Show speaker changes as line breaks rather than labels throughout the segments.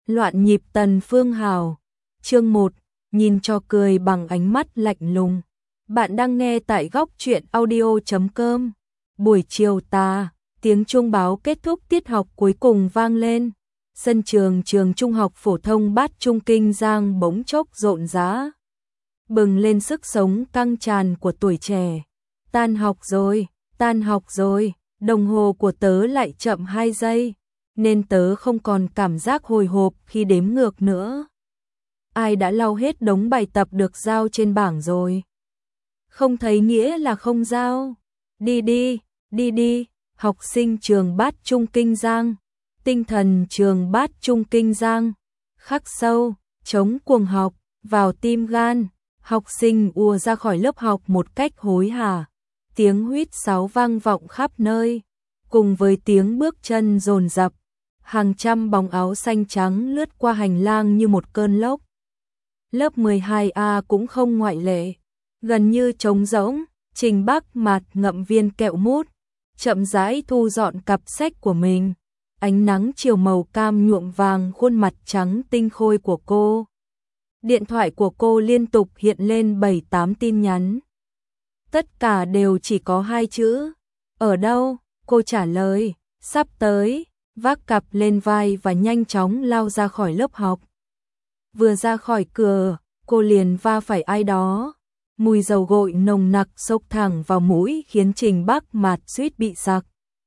Loạn nhịp Tần Phương Hào. Chương 1, nhìn cho cười bằng ánh mắt lạnh lùng. Bạn đang nghe tại góc truyện audio.com. Buổi chiều tiếng chuông báo kết thúc tiết học cuối cùng vang lên. Sân trường trường trung học phổ thông Bát Trung Kinh Giang bỗng chốc rộn rã, bừng lên sức sống căng tràn của tuổi trẻ. Tan học rồi, đồng hồ của tớ lại chậm 2 giây, nên tớ không còn cảm giác hồi hộp khi đếm ngược nữa. Ai đã lau hết đống bài tập được giao trên bảng rồi? Không thấy nghĩa là không giao. Đi, học sinh trường Bát Trung Kinh Giang. Tinh thần trường Bát Trung Kinh Giang khắc sâu, chống cuồng học vào tim gan. Học sinh ùa ra khỏi lớp học một cách hối hả. Tiếng huýt sáo vang vọng khắp nơi, cùng với tiếng bước chân dồn dập. Hàng trăm bóng áo xanh trắng lướt qua hành lang như một cơn lốc. Lớp 12A cũng không ngoại lệ. Gần như trống rỗng, Trình Bắc Mạt ngậm viên kẹo mút, chậm rãi thu dọn cặp sách của mình. Ánh nắng chiều màu cam nhuộm vàng khuôn mặt trắng tinh khôi của cô. Điện thoại của cô liên tục hiện lên 7-8 tin nhắn. Tất cả đều chỉ có 2 chữ. Ở đâu? Cô trả lời, sắp tới, vác cặp lên vai và nhanh chóng lao ra khỏi lớp học. Vừa ra khỏi cửa, cô liền va phải ai đó. Mùi dầu gội nồng nặc xộc thẳng vào mũi khiến Trình Bắc Mạt suýt bị sặc.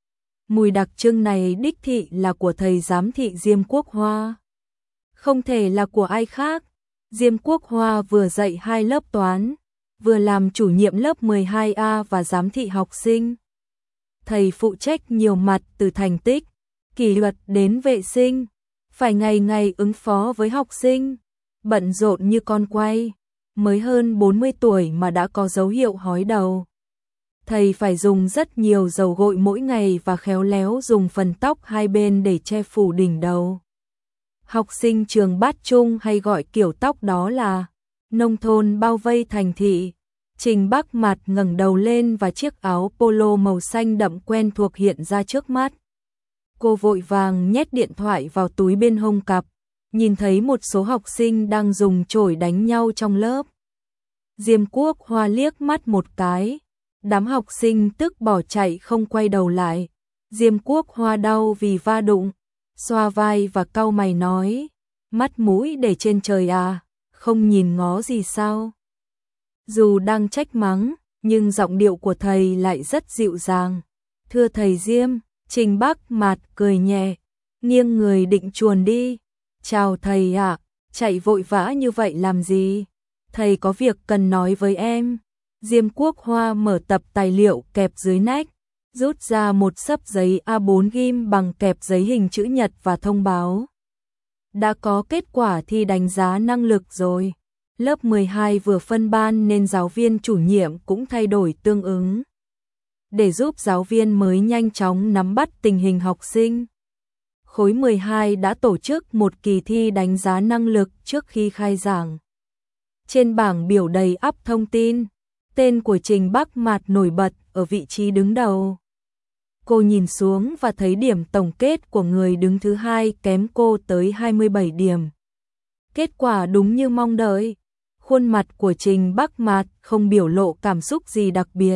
Mùi đặc trưng này đích thị là của thầy giám thị Diêm Quốc Hoa. Không thể là của ai khác. Diêm Quốc Hoa vừa dạy 2 lớp toán, vừa làm chủ nhiệm lớp 12A và giám thị học sinh. Thầy phụ trách nhiều mặt từ thành tích, kỷ luật đến vệ sinh, phải ngày ngày ứng phó với học sinh, bận rộn như con quay, mới hơn 40 tuổi mà đã có dấu hiệu hói đầu. Thầy phải dùng rất nhiều dầu gội mỗi ngày và khéo léo dùng phần tóc hai bên để che phủ đỉnh đầu. Học sinh trường Bát Trung hay gọi kiểu tóc đó là nông thôn bao vây thành thị. Trình Bắc Mạt ngẩng đầu lên và chiếc áo polo màu xanh đậm quen thuộc hiện ra trước mắt. Cô vội vàng nhét điện thoại vào túi bên hông cặp, nhìn thấy một số học sinh đang dùng chổi đánh nhau trong lớp. Diêm Quốc Hoa liếc mắt một cái, đám học sinh tức bỏ chạy không quay đầu lại. Diêm Quốc Hoa đau vì va đụng, xoa vai và cau mày nói, mắt mũi để trên trời à, không nhìn ngó gì sao? Dù đang trách mắng, nhưng giọng điệu của thầy lại rất dịu dàng. Thưa thầy Diêm, Trình Bắc Mạt cười nhẹ, nghiêng người định chuồn đi. Chào thầy ạ, chạy vội vã như vậy làm gì? Thầy có việc cần nói với em. Diêm Quốc Hoa mở tập tài liệu kẹp dưới nách, rút ra một xấp giấy A4 ghim bằng kẹp giấy hình chữ nhật và thông báo. Đã có kết quả thi đánh giá năng lực rồi. Lớp 12 vừa phân ban nên giáo viên chủ nhiệm cũng thay đổi tương ứng. Để giúp giáo viên mới nhanh chóng nắm bắt tình hình học sinh, khối 12 đã tổ chức một kỳ thi đánh giá năng lực trước khi khai giảng. Trên bảng biểu đầy ắp thông tin, tên của Trình Bắc Mạt nổi bật ở vị trí đứng đầu. Cô nhìn xuống và thấy điểm tổng kết của người đứng thứ 2 kém cô tới 27 điểm. Kết quả đúng như mong đợi. Khuôn mặt của Trình Bắc Mạt không biểu lộ cảm xúc gì đặc biệt.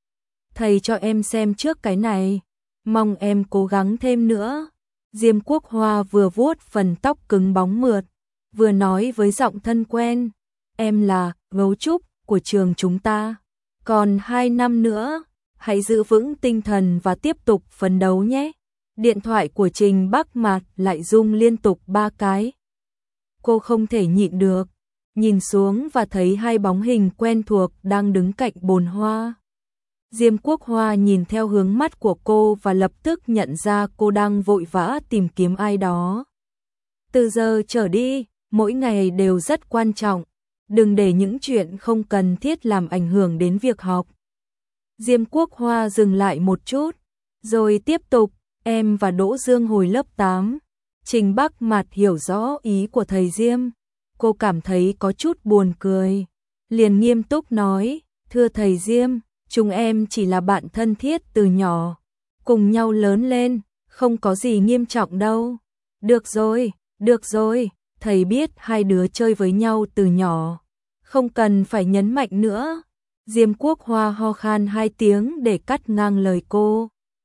Thầy cho em xem trước cái này, mong em cố gắng thêm nữa. Diêm Quốc Hoa vừa vuốt phần tóc cứng bóng mượt, vừa nói với giọng thân quen, em là gấu trúc của trường chúng ta. Còn 2 năm nữa, hãy giữ vững tinh thần và tiếp tục phấn đấu nhé. Điện thoại của Trình Bắc Mạt lại rung liên tục 3 cái. Cô không thể nhịn được, nhìn xuống và thấy 2 bóng hình quen thuộc đang đứng cạnh bồn hoa. Diêm Quốc Hoa nhìn theo hướng mắt của cô và lập tức nhận ra cô đang vội vã tìm kiếm ai đó. Từ giờ trở đi, mỗi ngày đều rất quan trọng, đừng để những chuyện không cần thiết làm ảnh hưởng đến việc học. Diêm Quốc Hoa dừng lại một chút, rồi tiếp tục, em và Đỗ Dương hồi lớp 8. Trình Bắc Mạt hiểu rõ ý của thầy Diêm. Cô cảm thấy có chút buồn cười, liền nghiêm túc nói, thưa thầy Diêm, chúng em chỉ là bạn thân thiết từ nhỏ, cùng nhau lớn lên, không có gì nghiêm trọng đâu. Được rồi, Được rồi, thầy biết hai đứa chơi với nhau từ nhỏ, không cần phải nhấn mạnh nữa. Diêm Quốc Hoa ho khan 2 tiếng để cắt ngang lời cô.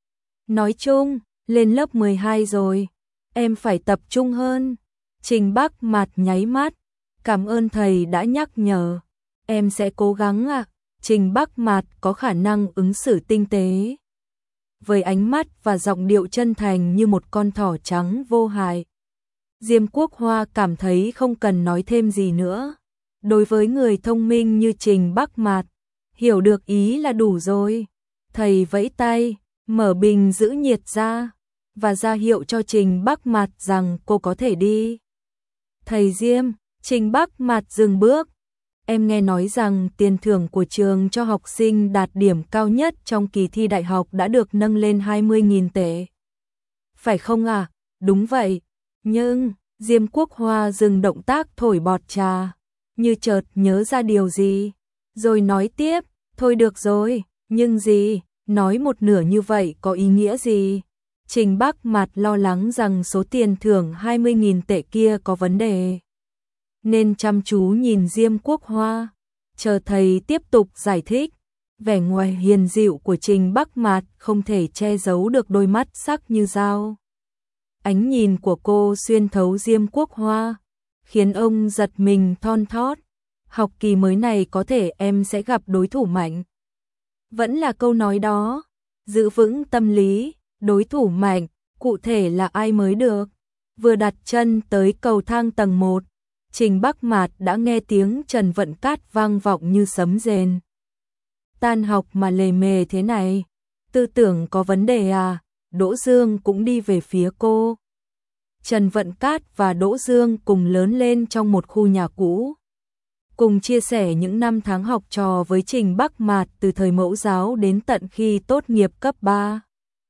Nói chung, lên lớp 12 rồi, em phải tập trung hơn. Trình Bắc Mạt nháy mắt, cảm ơn thầy đã nhắc nhở, em sẽ cố gắng ạ. Trình Bắc Mạt có khả năng ứng xử tinh tế, với ánh mắt và giọng điệu chân thành như một con thỏ trắng vô hại. Diêm Quốc Hoa cảm thấy không cần nói thêm gì nữa. Đối với người thông minh như Trình Bắc Mạt, hiểu được ý là đủ rồi. Thầy vẫy tay, mở bình giữ nhiệt ra, và ra hiệu cho Trình Bắc Mạt rằng cô có thể đi. Thầy Diêm, Trình Bắc Mạt dừng bước. Em nghe nói rằng tiền thưởng của trường cho học sinh đạt điểm cao nhất trong kỳ thi đại học đã được nâng lên 20.000 tệ. Phải không à? Đúng vậy. Nhưng, Diêm Quốc Hoa dừng động tác thổi bọt trà, như chợt nhớ ra điều gì, rồi nói tiếp, thôi được rồi, nhưng gì, nói một nửa như vậy có ý nghĩa gì? Trình Bắc Mạt lo lắng rằng số tiền thưởng 20.000 tệ kia có vấn đề, nên chăm chú nhìn Diêm Quốc Hoa, chờ thầy tiếp tục giải thích. Vẻ ngoài hiền dịu của Trình Bắc Mạt không thể che giấu được đôi mắt sắc như dao. Ánh nhìn của cô xuyên thấu Diêm Quốc Hoa, khiến ông giật mình thon thót. Học kỳ mới này có thể em sẽ gặp đối thủ mạnh. Vẫn là câu nói đó, giữ vững tâm lý, đối thủ mạnh, cụ thể là ai mới được. Vừa đặt chân tới cầu thang tầng 1, Trình Bắc Mạt đã nghe tiếng Trần Vận Cát vang vọng như sấm rền. Tan học mà lề mề thế này, tư tưởng có vấn đề à? Đỗ Dương cũng đi về phía cô. Trần Vận Cát và Đỗ Dương cùng lớn lên trong một khu nhà cũ, cùng chia sẻ những năm tháng học trò với Trình Bắc Mạt từ thời mẫu giáo đến tận khi tốt nghiệp cấp 3.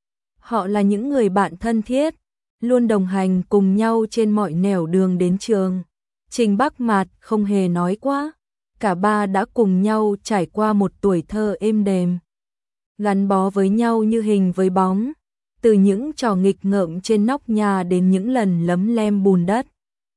Họ là những người bạn thân thiết, luôn đồng hành cùng nhau trên mọi nẻo đường đến trường. Trình Bắc Mạt không hề nói quá, cả ba đã cùng nhau trải qua một tuổi thơ êm đềm, gắn bó với nhau như hình với bóng, từ những trò nghịch ngợm trên nóc nhà đến những lần lấm lem bùn đất.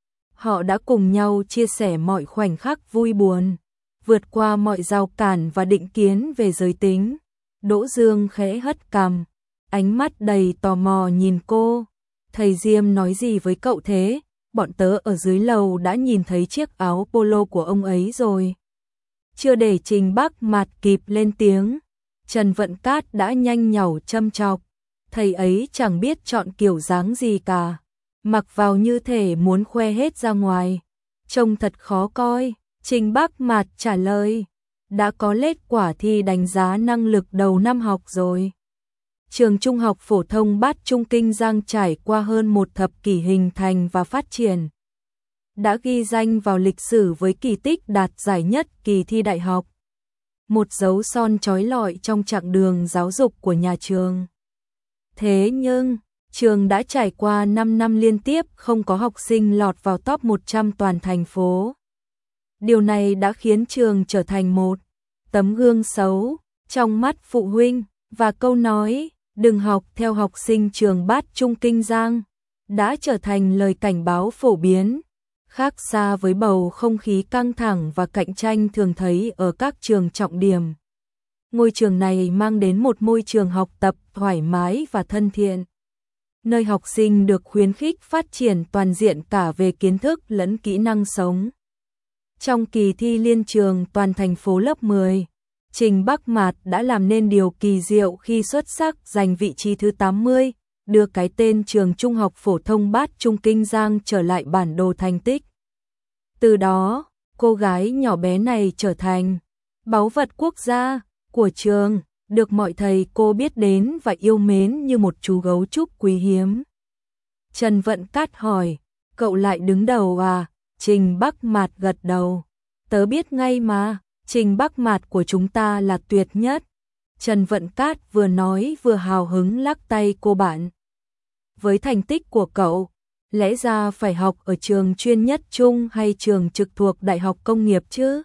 Họ đã cùng nhau chia sẻ mọi khoảnh khắc vui buồn, vượt qua mọi rào cản và định kiến về giới tính. Đỗ Dương khẽ hất cằm, ánh mắt đầy tò mò nhìn cô. Thầy Diêm nói gì với cậu thế? Bọn tớ ở dưới lầu đã nhìn thấy chiếc áo polo của ông ấy rồi. Chưa để Trình Bắc Mạt kịp lên tiếng, Trần Vận Cát đã nhanh nhảu châm chọc. Thầy ấy chẳng biết chọn kiểu dáng gì cả, mặc vào như thể muốn khoe hết ra ngoài, trông thật khó coi. Trình Bắc Mạt trả lời, đã có kết quả thi đánh giá năng lực đầu năm học rồi. Trường Trung học phổ thông Bát Trung Kinh Giang trải qua hơn một thập kỷ hình thành và phát triển, đã ghi danh vào lịch sử với kỳ tích đạt giải nhất kỳ thi đại học, một dấu son chói lọi trong chặng đường giáo dục của nhà trường. Thế nhưng, trường đã trải qua 5 năm liên tiếp không có học sinh lọt vào top 100 toàn thành phố. Điều này đã khiến trường trở thành một tấm gương xấu trong mắt phụ huynh, và câu nói đừng học theo học sinh trường Bát Trung Kinh Giang đã trở thành lời cảnh báo phổ biến, khác xa với bầu không khí căng thẳng và cạnh tranh thường thấy ở các trường trọng điểm. Ngôi trường này mang đến một môi trường học tập thoải mái và thân thiện, nơi học sinh được khuyến khích phát triển toàn diện cả về kiến thức lẫn kỹ năng sống. Trong kỳ thi liên trường toàn thành phố lớp 10, Trình Bắc Mạt đã làm nên điều kỳ diệu khi xuất sắc giành vị trí thứ 80, đưa cái tên trường Trung học phổ thông Bát Trung Kinh Giang trở lại bản đồ thành tích. Từ đó, cô gái nhỏ bé này trở thành báu vật quốc gia của trường, được mọi thầy cô biết đến và yêu mến như một chú gấu trúc quý hiếm. Trần Vận Cát hỏi, cậu lại đứng đầu à? Trình Bắc Mạt gật đầu, tớ biết ngay mà, Trình Bắc Mạt của chúng ta là tuyệt nhất. Trần Vận Cát vừa nói vừa hào hứng lắc tay cô bạn. Với thành tích của cậu, lẽ ra phải học ở trường chuyên nhất trung hay trường trực thuộc Đại học Công nghiệp chứ?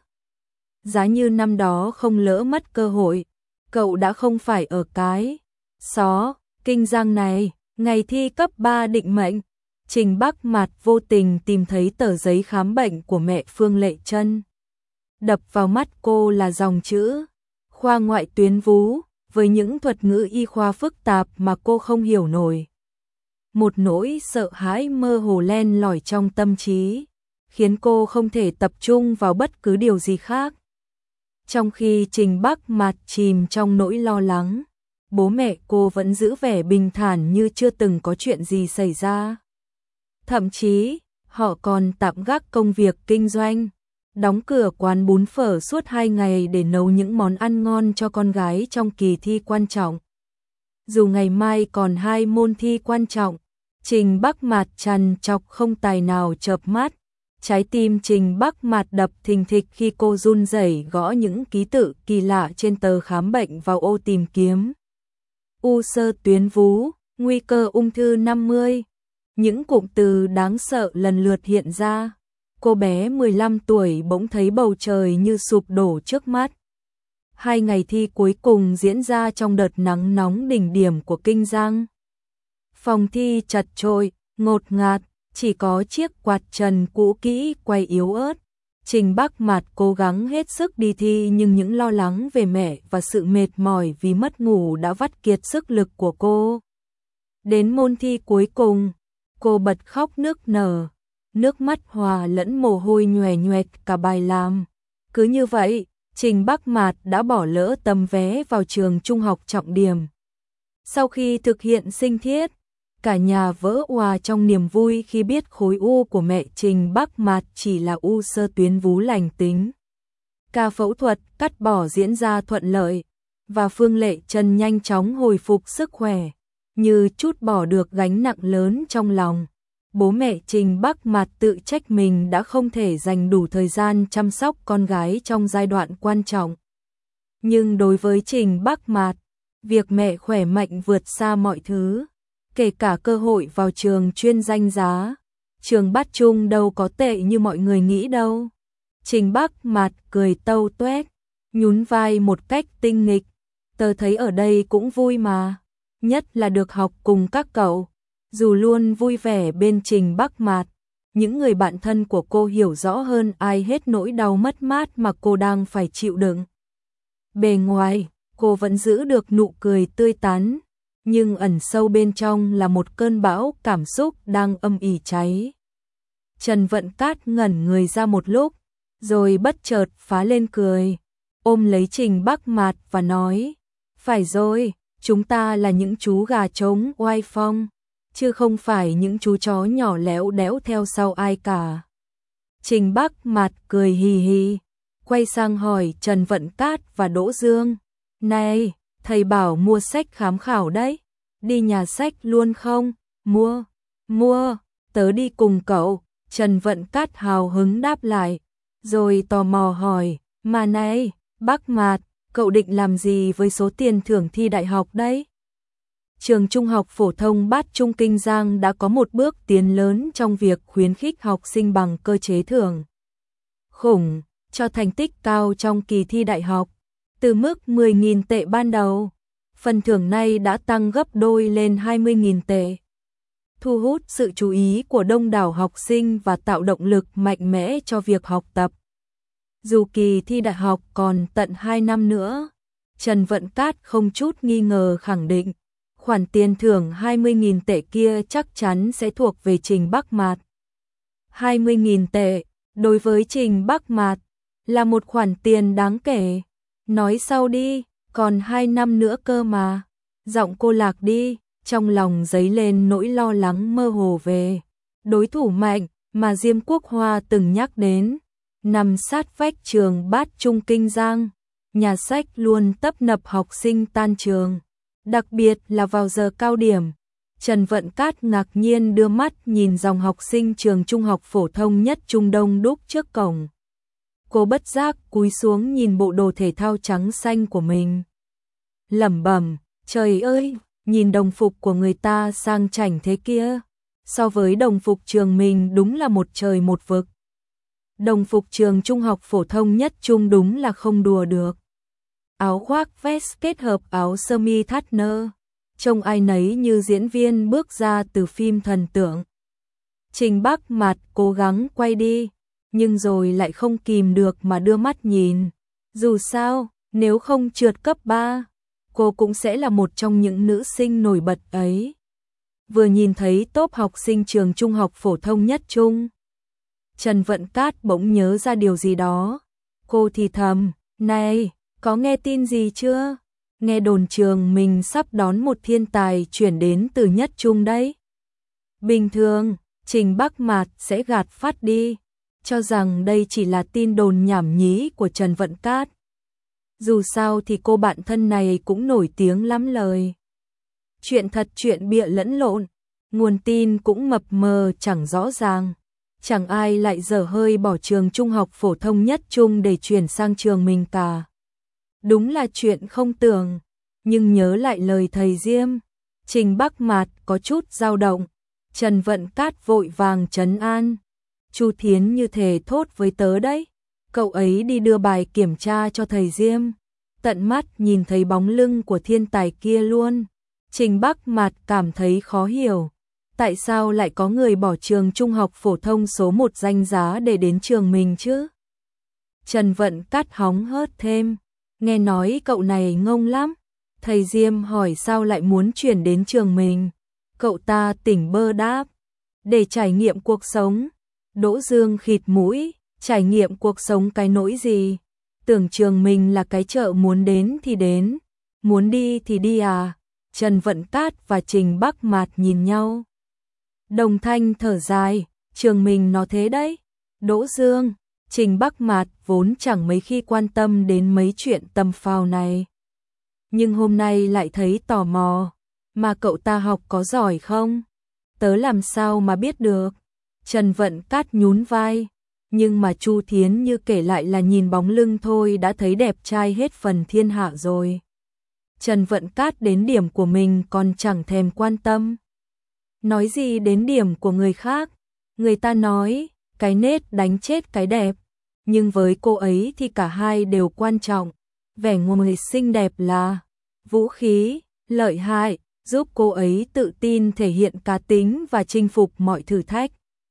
Giá như năm đó không lỡ mất cơ hội, cậu đã không phải ở cái xó Kinh Giang này. Ngày thi cấp 3 định mệnh, Trình Bắc Mạt vô tình tìm thấy tờ giấy khám bệnh của mẹ Phương Lệ Trân. Đập vào mắt cô là dòng chữ khoa ngoại tuyến vú, với những thuật ngữ y khoa phức tạp mà cô không hiểu nổi. Một nỗi sợ hãi mơ hồ len lỏi trong tâm trí, khiến cô không thể tập trung vào bất cứ điều gì khác. Trong khi Trình Bắc Mạt chìm trong nỗi lo lắng, bố mẹ cô vẫn giữ vẻ bình thản như chưa từng có chuyện gì xảy ra. Thậm chí, họ còn tạm gác công việc kinh doanh, đóng cửa quán bún phở suốt 2 ngày để nấu những món ăn ngon cho con gái trong kỳ thi quan trọng. Dù ngày mai còn 2 môn thi quan trọng, Trình Bắc Mạt trằn trọc không tài nào chợp mắt. Trái tim Trình Bắc Mạt đập thình thịch khi cô run rẩy gõ những ký tự kỳ lạ trên tờ khám bệnh vào ô tìm kiếm. U xơ tuyến vú, nguy cơ ung thư 50. Những cụm từ đáng sợ lần lượt hiện ra. Cô bé 15 tuổi bỗng thấy bầu trời như sụp đổ trước mắt. 2 ngày thi cuối cùng diễn ra trong đợt nắng nóng đỉnh điểm của Kinh Giang. Phòng thi chật chội, ngột ngạt, chỉ có chiếc quạt trần cũ kỹ quay yếu ớt. Trình Bắc Mạt cố gắng hết sức đi thi nhưng những lo lắng về mẹ và sự mệt mỏi vì mất ngủ đã vắt kiệt sức lực của cô. Đến môn thi cuối cùng, cô bật khóc nức nở, nước mắt hòa lẫn mồ hôi nhoè nhoẹt cả bài làm. Cứ như vậy, Trình Bắc Mạt đã bỏ lỡ tấm vé vào trường trung học trọng điểm. Sau khi thực hiện sinh thiết, cả nhà vỡ òa trong niềm vui khi biết khối u của mẹ Trình Bắc Mạt chỉ là u xơ tuyến vú lành tính. Ca phẫu thuật cắt bỏ diễn ra thuận lợi, và Phương Lệ Trân nhanh chóng hồi phục sức khỏe, như trút bỏ được gánh nặng lớn trong lòng. Bố mẹ Trình Bắc Mạt tự trách mình đã không thể dành đủ thời gian chăm sóc con gái trong giai đoạn quan trọng. Nhưng đối với Trình Bắc Mạt, việc mẹ khỏe mạnh vượt xa mọi thứ, kể cả cơ hội vào trường chuyên danh giá. Trường Bát Trung đâu có tệ như mọi người nghĩ đâu. Trình Bắc Mạt cười tâu tuét, nhún vai một cách tinh nghịch. Tớ thấy ở đây cũng vui mà, nhất là được học cùng các cậu. Dù luôn vui vẻ bên Trình Bắc Mạt, những người bạn thân của cô hiểu rõ hơn ai hết nỗi đau mất mát mà cô đang phải chịu đựng. Bề ngoài, cô vẫn giữ được nụ cười tươi tắn, nhưng ẩn sâu bên trong là một cơn bão cảm xúc đang âm ỉ cháy. Trần Vận Cát ngẩn người ra một lúc, rồi bất chợt phá lên cười, ôm lấy Trình Bắc Mạt và nói, phải rồi, chúng ta là những chú gà trống oai phong, chứ không phải những chú chó nhỏ léo đéo theo sau ai cả. Trình Bắc Mạt cười hì hì, quay sang hỏi Trần Vận Cát và Đỗ Dương, này, thầy bảo mua sách khám khảo đấy, đi nhà sách luôn không? Mua, tớ đi cùng cậu. Trần Vận Cát hào hứng đáp lại, rồi tò mò hỏi, mà này, Bắc Mạt, cậu định làm gì với số tiền thưởng thi đại học đấy? Trường Trung học phổ thông Bát Trung Kinh Giang đã có một bước tiến lớn trong việc khuyến khích học sinh bằng cơ chế thưởng khủng cho thành tích cao trong kỳ thi đại học. Từ mức 10.000 tệ ban đầu, phần thưởng này đã tăng gấp đôi lên 20.000 tệ. Thu hút sự chú ý của đông đảo học sinh và tạo động lực mạnh mẽ cho việc học tập. Dù kỳ thi đại học còn tận 2 năm nữa, Trần Vận Cát không chút nghi ngờ khẳng định, khoản tiền thưởng 20.000 tệ kia chắc chắn sẽ thuộc về Trình Bắc Mạt. 20.000 tệ, đối với Trình Bắc Mạt, là một khoản tiền đáng kể. Nói sau đi, còn 2 năm nữa cơ mà. Giọng cô lạc đi, trong lòng dấy lên nỗi lo lắng mơ hồ về đối thủ mạnh mà Diêm Quốc Hoa từng nhắc đến. Nằm sát vách trường Bát Trung Kinh Giang, nhà sách luôn tấp nập học sinh tan trường, đặc biệt là vào giờ cao điểm. Trần Vận Cát ngạc nhiên đưa mắt nhìn dòng học sinh trường Trung học phổ thông Nhất Trung đông đúc trước cổng. Cô bất giác cúi xuống nhìn bộ đồ thể thao trắng xanh của mình, lẩm bẩm, trời ơi, nhìn đồng phục của người ta sang chảnh thế kia, so với đồng phục trường mình đúng là một trời một vực. Đồng phục trường Trung học phổ thông Nhất Trung đúng là không đùa được. Áo khoác vest kết hợp áo sơ mi thắt nơ, trông ai nấy như diễn viên bước ra từ phim thần tượng. Trình Bắc Mạt cố gắng quay đi, nhưng rồi lại không kìm được mà đưa mắt nhìn. Dù sao, nếu không trượt cấp 3, cô cũng sẽ là một trong những nữ sinh nổi bật ấy. Vừa nhìn thấy top học sinh trường trung học phổ thông nhất trung, Trần Vận Cát bỗng nhớ ra điều gì đó. Cô thì thầm, này, có nghe tin gì chưa? Nghe đồn trường mình sắp đón một thiên tài chuyển đến từ nhất trung đấy. Bình thường, Trình Bắc Mạt sẽ gạt phát đi, cho rằng đây chỉ là tin đồn nhảm nhí của Trần Vận Cát. Dù sao thì cô bạn thân này cũng nổi tiếng lắm lời. Chuyện thật chuyện bịa lẫn lộn, nguồn tin cũng mập mờ chẳng rõ ràng. Chẳng ai lại dở hơi bỏ trường trung học phổ thông nhất trung để chuyển sang trường mình cả. Đúng là chuyện không tưởng, nhưng nhớ lại lời thầy Diêm, Trình Bắc Mạt có chút dao động. Trần Vận Cát vội vàng trấn an. Chu Thiến như thể thốt với tớ đấy. Cậu ấy đi đưa bài kiểm tra cho thầy Diêm. Tận mắt nhìn thấy bóng lưng của thiên tài kia luôn. Trình Bắc Mạt cảm thấy khó hiểu. Tại sao lại có người bỏ trường trung học phổ thông số 1 danh giá để đến trường mình chứ? Trần Vận Cát hóng hớt thêm. Nghe nói cậu này ngông lắm. Thầy Diêm hỏi sao lại muốn chuyển đến trường mình. Cậu ta tỉnh bơ đáp. Để trải nghiệm cuộc sống. Đỗ Dương khịt mũi. Trải nghiệm cuộc sống cái nỗi gì? Tưởng trường mình là cái chợ muốn đến thì đến. Muốn đi thì đi à? Trần Vận Cát và Trình Bắc Mạt nhìn nhau. Đồng thanh thở dài. Trường mình nó thế đấy. Đỗ Dương, Trình Bắc Mạt vốn chẳng mấy khi quan tâm đến mấy chuyện tầm phào này. Nhưng hôm nay lại thấy tò mò. Mà cậu ta học có giỏi không? Tớ làm sao mà biết được? Trần Vận Cát nhún vai. Nhưng mà Chu Thiến như kể lại là nhìn bóng lưng thôi đã thấy đẹp trai hết phần thiên hạ rồi. Trần Vận Cát đến điểm của mình còn chẳng thèm quan tâm. Nói gì đến điểm của người khác? Người ta nói, cái nết đánh chết cái đẹp. Nhưng với cô ấy thì cả hai đều quan trọng. Vẻ ngoài xinh đẹp là vũ khí, lợi hại, giúp cô ấy tự tin thể hiện cá tính và chinh phục mọi thử thách.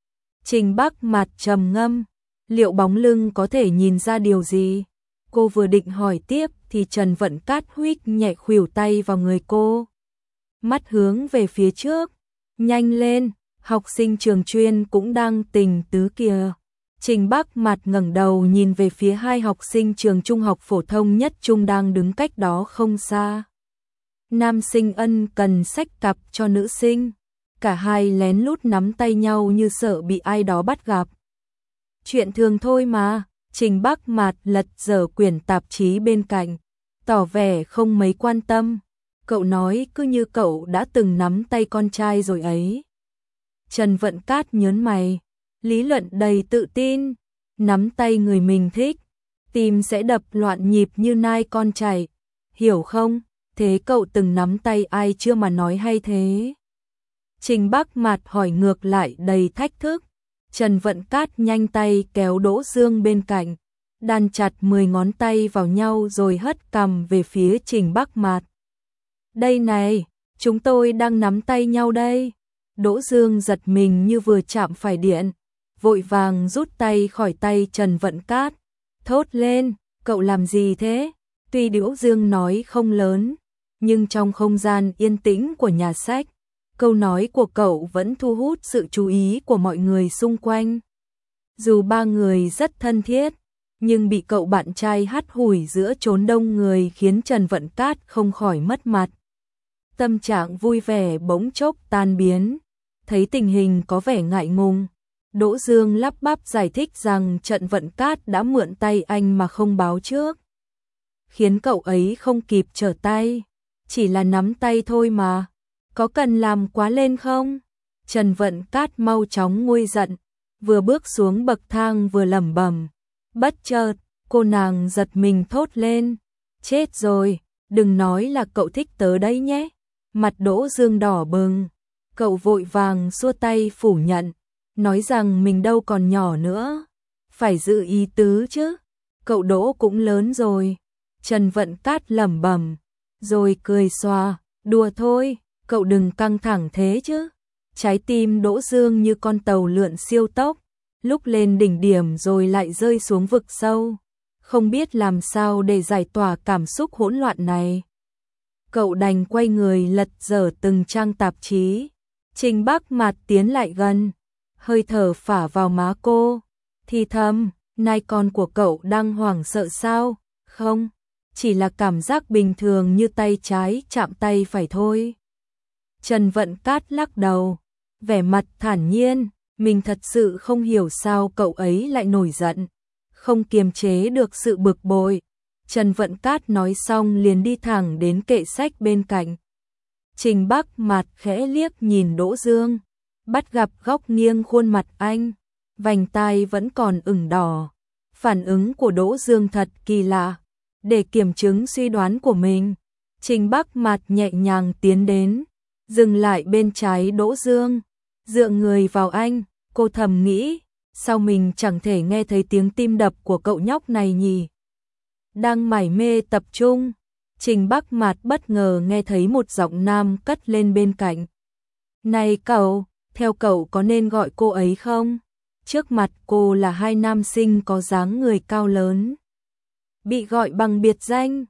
Trình Bắc Mạt trầm ngâm, liệu bóng lưng có thể nhìn ra điều gì? Cô vừa định hỏi tiếp thì Trần Vận Cát huých nhẹ khuỷu tay vào người cô. Mắt hướng về phía trước, nhanh lên, học sinh trường chuyên cũng đang tình tứ kìa. Trình Bắc Mạt ngẩng đầu nhìn về phía hai học sinh trường trung học phổ thông nhất trung đang đứng cách đó không xa. Nam sinh ân cần xách cặp cho nữ sinh. Cả hai lén lút nắm tay nhau như sợ bị ai đó bắt gặp. Chuyện thường thôi mà. Trình Bắc Mạt lật dở quyển tạp chí bên cạnh, tỏ vẻ không mấy quan tâm. Cậu nói cứ như cậu đã từng nắm tay con trai rồi ấy. Trần Vận Cát nhớn mày, lý luận đầy tự tin. Nắm tay người mình thích, tim sẽ đập loạn nhịp như nai con chạy. Hiểu không? Thế cậu từng nắm tay ai chưa mà nói hay thế? Trình Bắc Mạt hỏi ngược lại đầy thách thức. Trần Vận Cát nhanh tay kéo Đỗ Dương bên cạnh, đan chặt 10 ngón tay vào nhau rồi hất cằm về phía Trình Bắc Mạt. Đây này, chúng tôi đang nắm tay nhau đây. Đỗ Dương giật mình như vừa chạm phải điện, vội vàng rút tay khỏi tay Trần Vận Cát, thốt lên, cậu làm gì thế? Tuy Đỗ Dương nói không lớn, nhưng trong không gian yên tĩnh của nhà sách, câu nói của cậu vẫn thu hút sự chú ý của mọi người xung quanh. Dù ba người rất thân thiết, nhưng bị cậu bạn trai hắt hủi giữa chốn đông người khiến Trần Vận Cát không khỏi mất mặt. Tâm trạng vui vẻ bỗng chốc tan biến, thấy tình hình có vẻ ngại ngùng. Đỗ Dương lắp bắp giải thích rằng Trần Vận Cát đã mượn tay anh mà không báo trước, khiến cậu ấy không kịp trở tay. Chỉ là nắm tay thôi mà, có cần làm quá lên không? Trần Vận Cát mau chóng nguôi giận, vừa bước xuống bậc thang vừa lẩm bẩm. Bất chợt, cô nàng giật mình thốt lên, chết rồi, đừng nói là cậu thích tớ đấy nhé. Mặt Đỗ Dương đỏ bừng, cậu vội vàng xua tay phủ nhận, nói rằng mình đâu còn nhỏ nữa, phải giữ ý tứ chứ, cậu Đỗ cũng lớn rồi. Trần Vận Cát lẩm bẩm, rồi cười xòa, đùa thôi, cậu đừng căng thẳng thế chứ. Trái tim Đỗ Dương như con tàu lượn siêu tốc, lúc lên đỉnh điểm rồi lại rơi xuống vực sâu. Không biết làm sao để giải tỏa cảm xúc hỗn loạn này. Cậu đành quay người lật dở từng trang tạp chí. Trình Bắc Mạt tiến lại gần, hơi thở phả vào má cô, thì thầm, "Này con của cậu đang hoảng sợ sao?" "Không, chỉ là cảm giác bình thường như tay trái chạm tay phải thôi." Trần Vận Cát lắc đầu, vẻ mặt thản nhiên, mình thật sự không hiểu sao cậu ấy lại nổi giận, không kiềm chế được sự bực bội. Trần Vận Cát nói xong liền đi thẳng đến kệ sách bên cạnh. Trình Bắc Mạt khẽ liếc nhìn Đỗ Dương, bắt gặp góc nghiêng khuôn mặt anh, vành tai vẫn còn ửng đỏ. Phản ứng của Đỗ Dương thật kỳ lạ. Để kiểm chứng suy đoán của mình, Trình Bắc Mạt nhẹ nhàng tiến đến, dừng lại bên trái Đỗ Dương, dựa người vào anh, cô thầm nghĩ, sao mình chẳng thể nghe thấy tiếng tim đập của cậu nhóc này nhỉ? Đang mải mê tập trung, Trình Bắc Mạt bất ngờ nghe thấy một giọng nam cất lên bên cạnh. "Này cậu, theo cậu có nên gọi cô ấy không?" Trước mặt cô là hai nam sinh có dáng người cao lớn, bị gọi bằng biệt danh.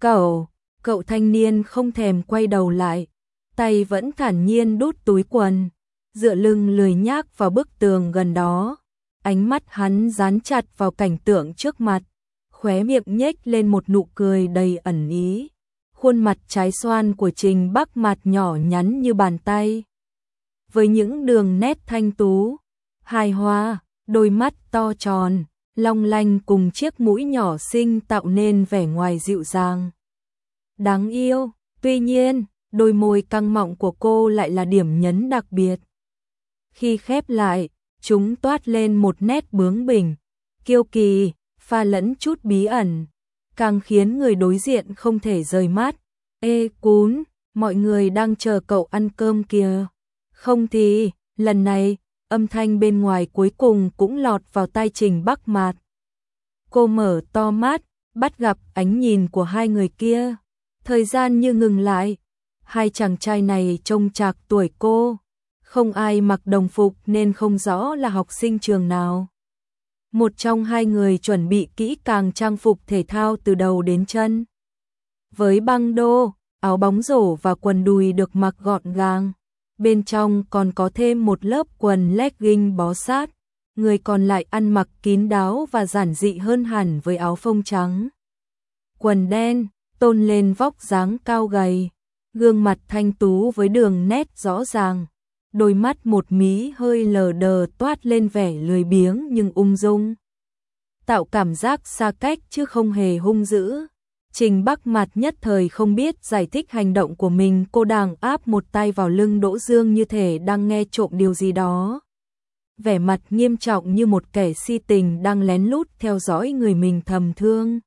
Cậu thanh niên không thèm quay đầu lại, tay vẫn thản nhiên đút túi quần, dựa lưng lười nhác vào bức tường gần đó. Ánh mắt hắn dán chặt vào cảnh tượng trước mặt, khóe miệng nhếch lên một nụ cười đầy ẩn ý. Khuôn mặt trái xoan của Trình Bắc Mạt nhỏ nhắn như bàn tay, với những đường nét thanh tú, hài hòa, đôi mắt to tròn, long lanh cùng chiếc mũi nhỏ xinh tạo nên vẻ ngoài dịu dàng, đáng yêu. Tuy nhiên, đôi môi căng mọng của cô lại là điểm nhấn đặc biệt. Khi khép lại, chúng toát lên một nét bướng bỉnh, kiêu kỳ, pha lẫn chút bí ẩn, càng khiến người đối diện không thể rời mắt. "Ê Cún, mọi người đang chờ cậu ăn cơm kìa." "Không thì." Lần này, âm thanh bên ngoài cuối cùng cũng lọt vào tai Trình Bắc Mạt. Cô mở to mắt, bắt gặp ánh nhìn của hai người kia. Thời gian như ngừng lại. Hai chàng trai này trông trạc tuổi cô, không ai mặc đồng phục nên không rõ là học sinh trường nào. Một trong hai người chuẩn bị kỹ càng trang phục thể thao từ đầu đến chân, với băng đô, áo bóng rổ và quần đùi được mặc gọn gàng. Bên trong còn có thêm một lớp quần legging bó sát. Người còn lại ăn mặc kín đáo và giản dị hơn hẳn với áo phông trắng, quần đen, tôn lên vóc dáng cao gầy, gương mặt thanh tú với đường nét rõ ràng, đôi mắt một mí hơi lờ đờ toát lên vẻ lười biếng nhưng ung dung, tạo cảm giác xa cách chứ không hề hung dữ. Trình Bắc Mạt nhất thời không biết giải thích hành động của mình. Cô đang áp một tay vào lưng Đỗ Dương như thể đang nghe trộm điều gì đó, vẻ mặt nghiêm trọng như một kẻ si tình đang lén lút theo dõi người mình thầm thương.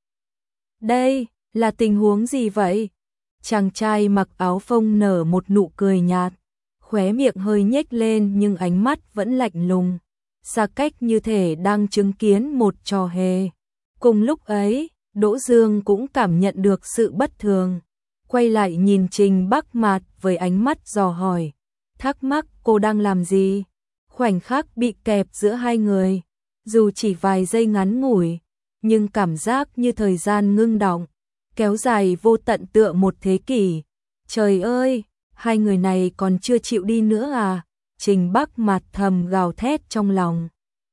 "Đây là tình huống gì vậy?" Chàng trai mặc áo phông nở một nụ cười nhạt, khóe miệng hơi nhếch lên nhưng ánh mắt vẫn lạnh lùng, xa cách như thể đang chứng kiến một trò hề. Cùng lúc ấy, Đỗ Dương cũng cảm nhận được sự bất thường, quay lại nhìn Trình Bắc Mạt với ánh mắt dò hỏi, thắc mắc cô đang làm gì. Khoảnh khắc bị kẹp giữa hai người, dù chỉ vài giây ngắn ngủi, nhưng cảm giác như thời gian ngưng đọng, kéo dài vô tận tựa một thế kỷ. Trời ơi, hai người này còn chưa chịu đi nữa à? Trình Bắc Mạt thầm gào thét trong lòng,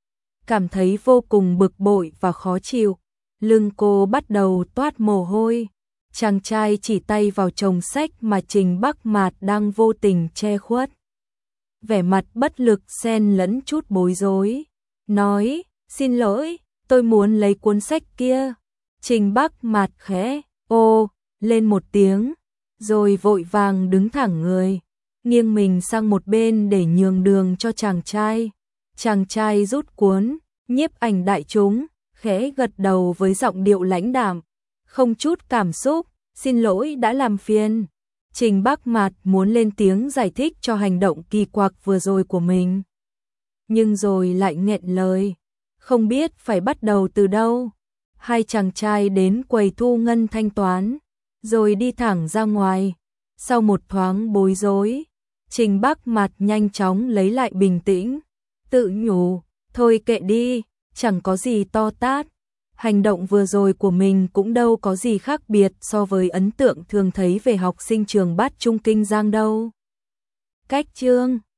cảm thấy vô cùng bực bội và khó chịu. Lưng cô bắt đầu toát mồ hôi. Chàng trai chỉ tay vào chồng sách mà Trình Bắc Mạt đang vô tình che khuất, vẻ mặt bất lực xen lẫn chút bối rối, nói, "Xin lỗi, tôi muốn lấy cuốn sách kia." Trình Bắc Mạt khẽ ô lên một tiếng, rồi vội vàng đứng thẳng người, nghiêng mình sang một bên để nhường đường cho chàng trai. Chàng trai rút cuốn Nhiếp ảnh đại chúng, khẽ gật đầu với giọng điệu lãnh đạm, không chút cảm xúc, "Xin lỗi đã làm phiền." Trình Bắc Mạt muốn lên tiếng giải thích cho hành động kỳ quặc vừa rồi của mình, nhưng rồi lại nghẹn lời, không biết phải bắt đầu từ đâu. Hai chàng trai đến quầy thu ngân thanh toán, rồi đi thẳng ra ngoài. Sau một thoáng bối rối, Trình Bắc mặt nhanh chóng lấy lại bình tĩnh, tự nhủ, thôi kệ đi, chẳng có gì to tát. Hành động vừa rồi của mình cũng đâu có gì khác biệt so với ấn tượng thường thấy về học sinh trường Bát Trung Kinh Giang đâu. Cách chương